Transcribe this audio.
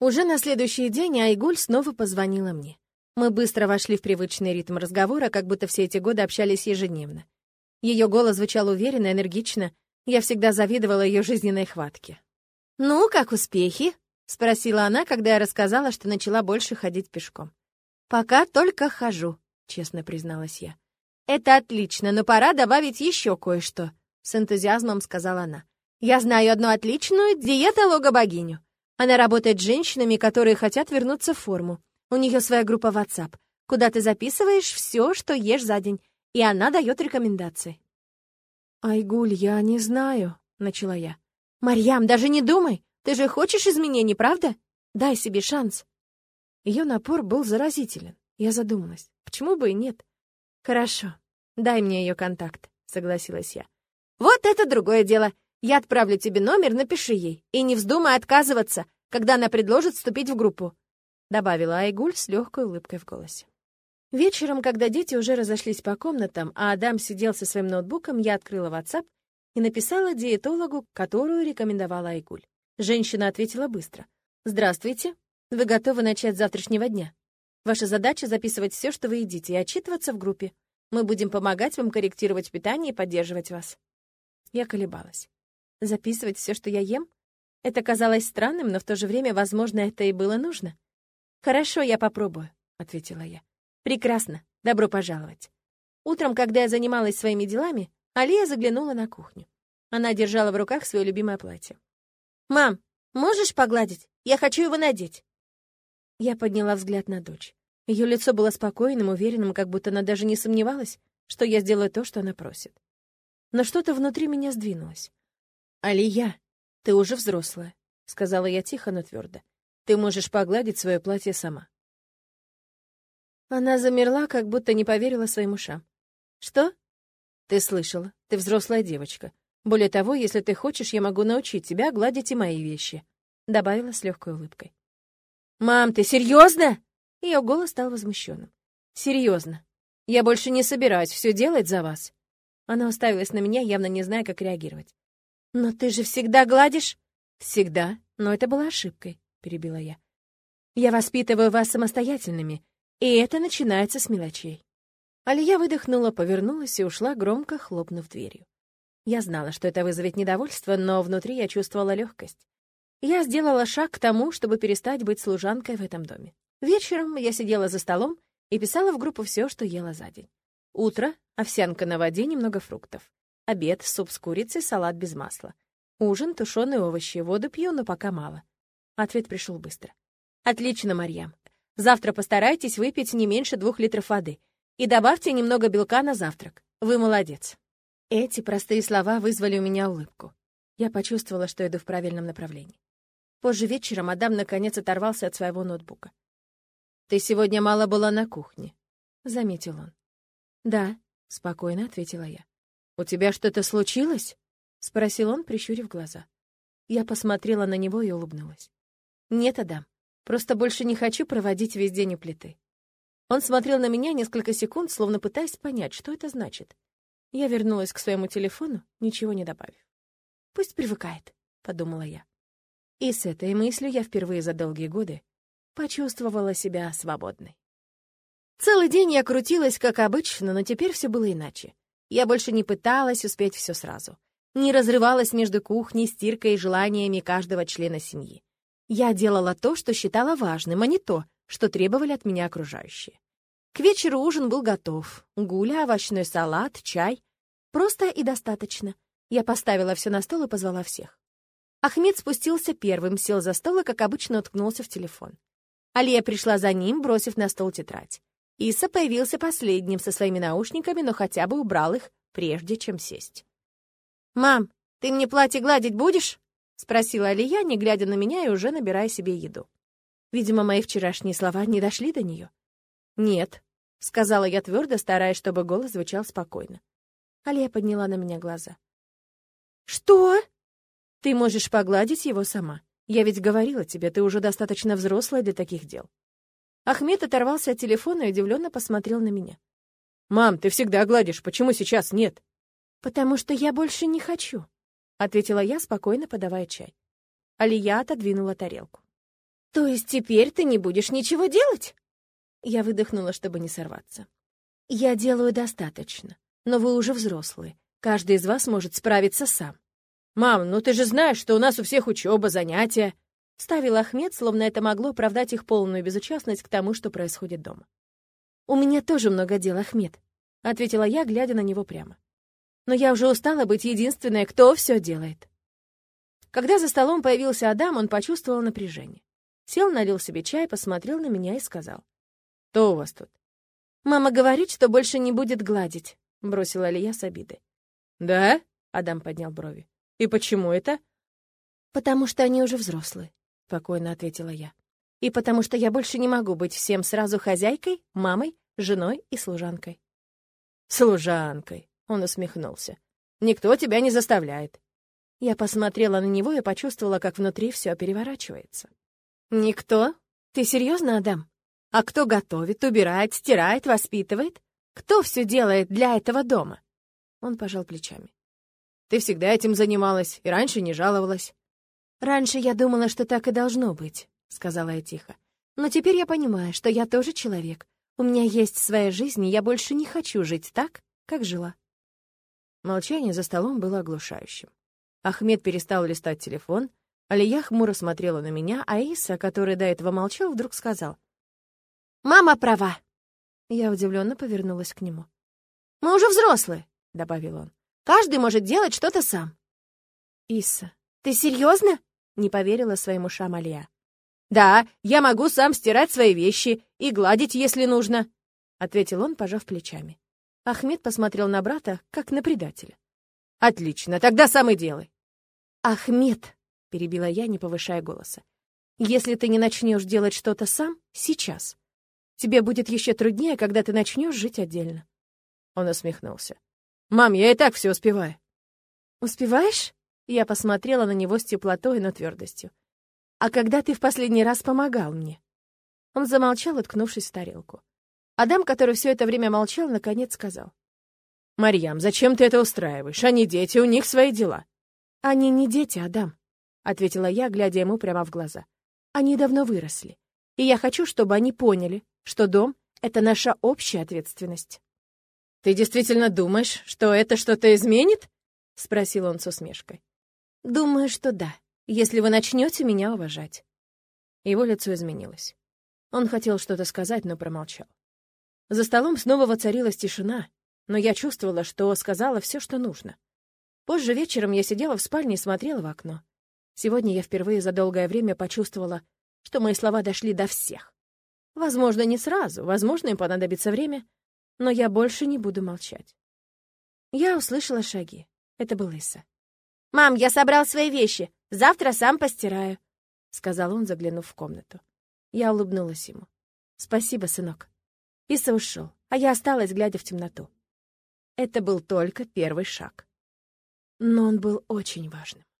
Уже на следующий день Айгуль снова позвонила мне. Мы быстро вошли в привычный ритм разговора, как будто все эти годы общались ежедневно. Ее голос звучал уверенно, энергично. Я всегда завидовала ее жизненной хватке. «Ну, как успехи?» — спросила она, когда я рассказала, что начала больше ходить пешком. «Пока только хожу», — честно призналась я. «Это отлично, но пора добавить еще кое-что», — с энтузиазмом сказала она. «Я знаю одну отличную диетолога-богиню. Она работает с женщинами, которые хотят вернуться в форму. У нее своя группа WhatsApp, куда ты записываешь все, что ешь за день, и она дает рекомендации». «Айгуль, я не знаю», — начала я. «Марьям, даже не думай! Ты же хочешь изменений, правда? Дай себе шанс». Ее напор был заразителен. Я задумалась. Почему бы и нет? «Хорошо, дай мне ее контакт», — согласилась я. «Вот это другое дело. Я отправлю тебе номер, напиши ей. И не вздумай отказываться, когда она предложит вступить в группу», — добавила Айгуль с легкой улыбкой в голосе. Вечером, когда дети уже разошлись по комнатам, а Адам сидел со своим ноутбуком, я открыла WhatsApp и написала диетологу, которую рекомендовала Айгуль. Женщина ответила быстро. «Здравствуйте. Вы готовы начать с завтрашнего дня? Ваша задача — записывать все, что вы едите, и отчитываться в группе. Мы будем помогать вам корректировать питание и поддерживать вас». Я колебалась. Записывать все, что я ем? Это казалось странным, но в то же время, возможно, это и было нужно. «Хорошо, я попробую», — ответила я. «Прекрасно. Добро пожаловать». Утром, когда я занималась своими делами, Алия заглянула на кухню. Она держала в руках свое любимое платье. «Мам, можешь погладить? Я хочу его надеть». Я подняла взгляд на дочь. Ее лицо было спокойным, уверенным, как будто она даже не сомневалась, что я сделаю то, что она просит. Но что-то внутри меня сдвинулось. «Алия, ты уже взрослая», — сказала я тихо, но твердо. «Ты можешь погладить свое платье сама». Она замерла, как будто не поверила своим ушам. «Что?» «Ты слышала. Ты взрослая девочка. Более того, если ты хочешь, я могу научить тебя гладить и мои вещи», — добавила с легкой улыбкой. «Мам, ты серьезно?» Ее голос стал возмущенным. «Серьезно. Я больше не собираюсь все делать за вас». Она уставилась на меня, явно не зная, как реагировать. «Но ты же всегда гладишь?» «Всегда, но это была ошибкой», — перебила я. «Я воспитываю вас самостоятельными, и это начинается с мелочей». Алия выдохнула, повернулась и ушла, громко хлопнув дверью. Я знала, что это вызовет недовольство, но внутри я чувствовала легкость. Я сделала шаг к тому, чтобы перестать быть служанкой в этом доме. Вечером я сидела за столом и писала в группу все, что ела за день. Утро — овсянка на воде, немного фруктов. Обед — суп с курицей, салат без масла. Ужин — тушеные овощи, воду пью, но пока мало. Ответ пришел быстро. «Отлично, Марьям. Завтра постарайтесь выпить не меньше 2 литров воды. И добавьте немного белка на завтрак. Вы молодец». Эти простые слова вызвали у меня улыбку. Я почувствовала, что иду в правильном направлении. Позже вечером Адам наконец оторвался от своего ноутбука. «Ты сегодня мало была на кухне», — заметил он. «Да», — спокойно ответила я. «У тебя что-то случилось?» — спросил он, прищурив глаза. Я посмотрела на него и улыбнулась. «Нет, Адам, просто больше не хочу проводить весь день у плиты». Он смотрел на меня несколько секунд, словно пытаясь понять, что это значит. Я вернулась к своему телефону, ничего не добавив. «Пусть привыкает», — подумала я. И с этой мыслью я впервые за долгие годы почувствовала себя свободной. Целый день я крутилась, как обычно, но теперь все было иначе. Я больше не пыталась успеть все сразу. Не разрывалась между кухней, стиркой и желаниями каждого члена семьи. Я делала то, что считала важным, а не то, что требовали от меня окружающие. К вечеру ужин был готов. Гуля, овощной салат, чай. Просто и достаточно. Я поставила все на стол и позвала всех. Ахмед спустился первым, сел за стол и, как обычно, уткнулся в телефон. Алия пришла за ним, бросив на стол тетрадь. Иса появился последним со своими наушниками, но хотя бы убрал их, прежде чем сесть. «Мам, ты мне платье гладить будешь?» — спросила Алия, не глядя на меня и уже набирая себе еду. Видимо, мои вчерашние слова не дошли до нее. «Нет», — сказала я твердо, стараясь, чтобы голос звучал спокойно. Алия подняла на меня глаза. «Что?» «Ты можешь погладить его сама. Я ведь говорила тебе, ты уже достаточно взрослая для таких дел». Ахмед оторвался от телефона и удивленно посмотрел на меня. «Мам, ты всегда гладишь, почему сейчас нет?» «Потому что я больше не хочу», — ответила я, спокойно подавая чай. Алия отодвинула тарелку. То есть теперь ты не будешь ничего делать? Я выдохнула, чтобы не сорваться. Я делаю достаточно, но вы уже взрослые. Каждый из вас может справиться сам. «Мам, ну ты же знаешь, что у нас у всех учеба, занятия!» Вставил Ахмед, словно это могло оправдать их полную безучастность к тому, что происходит дома. «У меня тоже много дел, Ахмед», — ответила я, глядя на него прямо. «Но я уже устала быть единственной, кто все делает». Когда за столом появился Адам, он почувствовал напряжение. Сел, налил себе чай, посмотрел на меня и сказал: «Что у вас тут?» «Мама говорит, что больше не будет гладить», — бросила Алия с обидой. «Да?» — Адам поднял брови. «И почему это?» «Потому что они уже взрослые», — спокойно ответила я. «И потому что я больше не могу быть всем сразу хозяйкой, мамой, женой и служанкой». «Служанкой», — он усмехнулся. «Никто тебя не заставляет». Я посмотрела на него и почувствовала, как внутри все переворачивается. «Никто? Ты серьезно, Адам? А кто готовит, убирает, стирает, воспитывает? Кто все делает для этого дома?» Он пожал плечами. «Ты всегда этим занималась и раньше не жаловалась». «Раньше я думала, что так и должно быть», — сказала я тихо. «Но теперь я понимаю, что я тоже человек. У меня есть своя жизнь, и я больше не хочу жить так, как жила». Молчание за столом было оглушающим. Ахмед перестал листать телефон, Алия хмуро смотрела на меня, а Иса, который до этого молчал, вдруг сказал: «Мама права». Я удивленно повернулась к нему. «Мы уже взрослые», — добавил он. «Каждый может делать что-то сам». «Иса, ты серьезно?» — не поверила своим ушам Алия. «Да, я могу сам стирать свои вещи и гладить, если нужно», — ответил он, пожав плечами. Ахмед посмотрел на брата, как на предателя. «Отлично, тогда сам и делай». «Ахмед», — перебила я, не повышая голоса, «если ты не начнешь делать что-то сам, сейчас, тебе будет еще труднее, когда ты начнешь жить отдельно». Он усмехнулся. «Мам, я и так все успеваю». «Успеваешь?» Я посмотрела на него с теплотой, но твердостью. «А когда ты в последний раз помогал мне?» Он замолчал, уткнувшись в тарелку. Адам, который все это время молчал, наконец сказал: «Марьям, зачем ты это устраиваешь? Они дети, у них свои дела». «Они не дети, Адам», — ответила я, глядя ему прямо в глаза. «Они давно выросли, и я хочу, чтобы они поняли, что дом — это наша общая ответственность». «Ты действительно думаешь, что это что-то изменит?» — спросил он с усмешкой. «Думаю, что да, если вы начнете меня уважать». Его лицо изменилось. Он хотел что-то сказать, но промолчал. За столом снова воцарилась тишина, но я чувствовала, что сказала все, что нужно. Позже вечером я сидела в спальне и смотрела в окно. Сегодня я впервые за долгое время почувствовала, что мои слова дошли до всех. Возможно, не сразу, возможно, им понадобится время, но я больше не буду молчать. Я услышала шаги. Это был Иса. «Мам, я собрал свои вещи. Завтра сам постираю», — сказал он, заглянув в комнату. Я улыбнулась ему. «Спасибо, сынок». Иса ушел, а я осталась, глядя в темноту. Это был только первый шаг. Но он был очень важным.